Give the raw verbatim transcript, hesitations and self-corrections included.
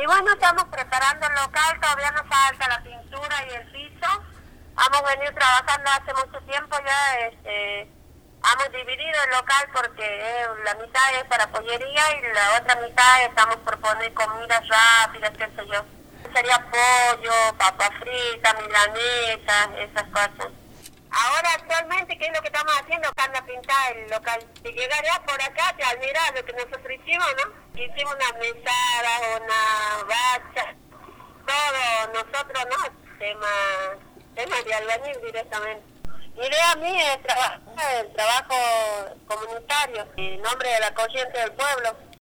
Y bueno, estamos preparando el local, todavía nos falta la pintura y el piso. Hemos venido trabajando hace mucho tiempo ya, este, hemos dividido el local porque eh, la mitad es para pollería y la otra mitad estamos por poner comidas rápidas, qué sé yo. Sería pollo, papa frita, milanesa, esas cosas. Ahora actualmente, ¿qué es lo que estamos haciendo? Están a pintar el local. Si llegaría por acá, te admiras lo que nosotros hicimos, ¿no? Hicimos una mesada, una bacha, todo nosotros, ¿no? Tema, tema de albañil directamente. Mi idea mía es trabajar el trabajo comunitario, en nombre de la corriente del pueblo.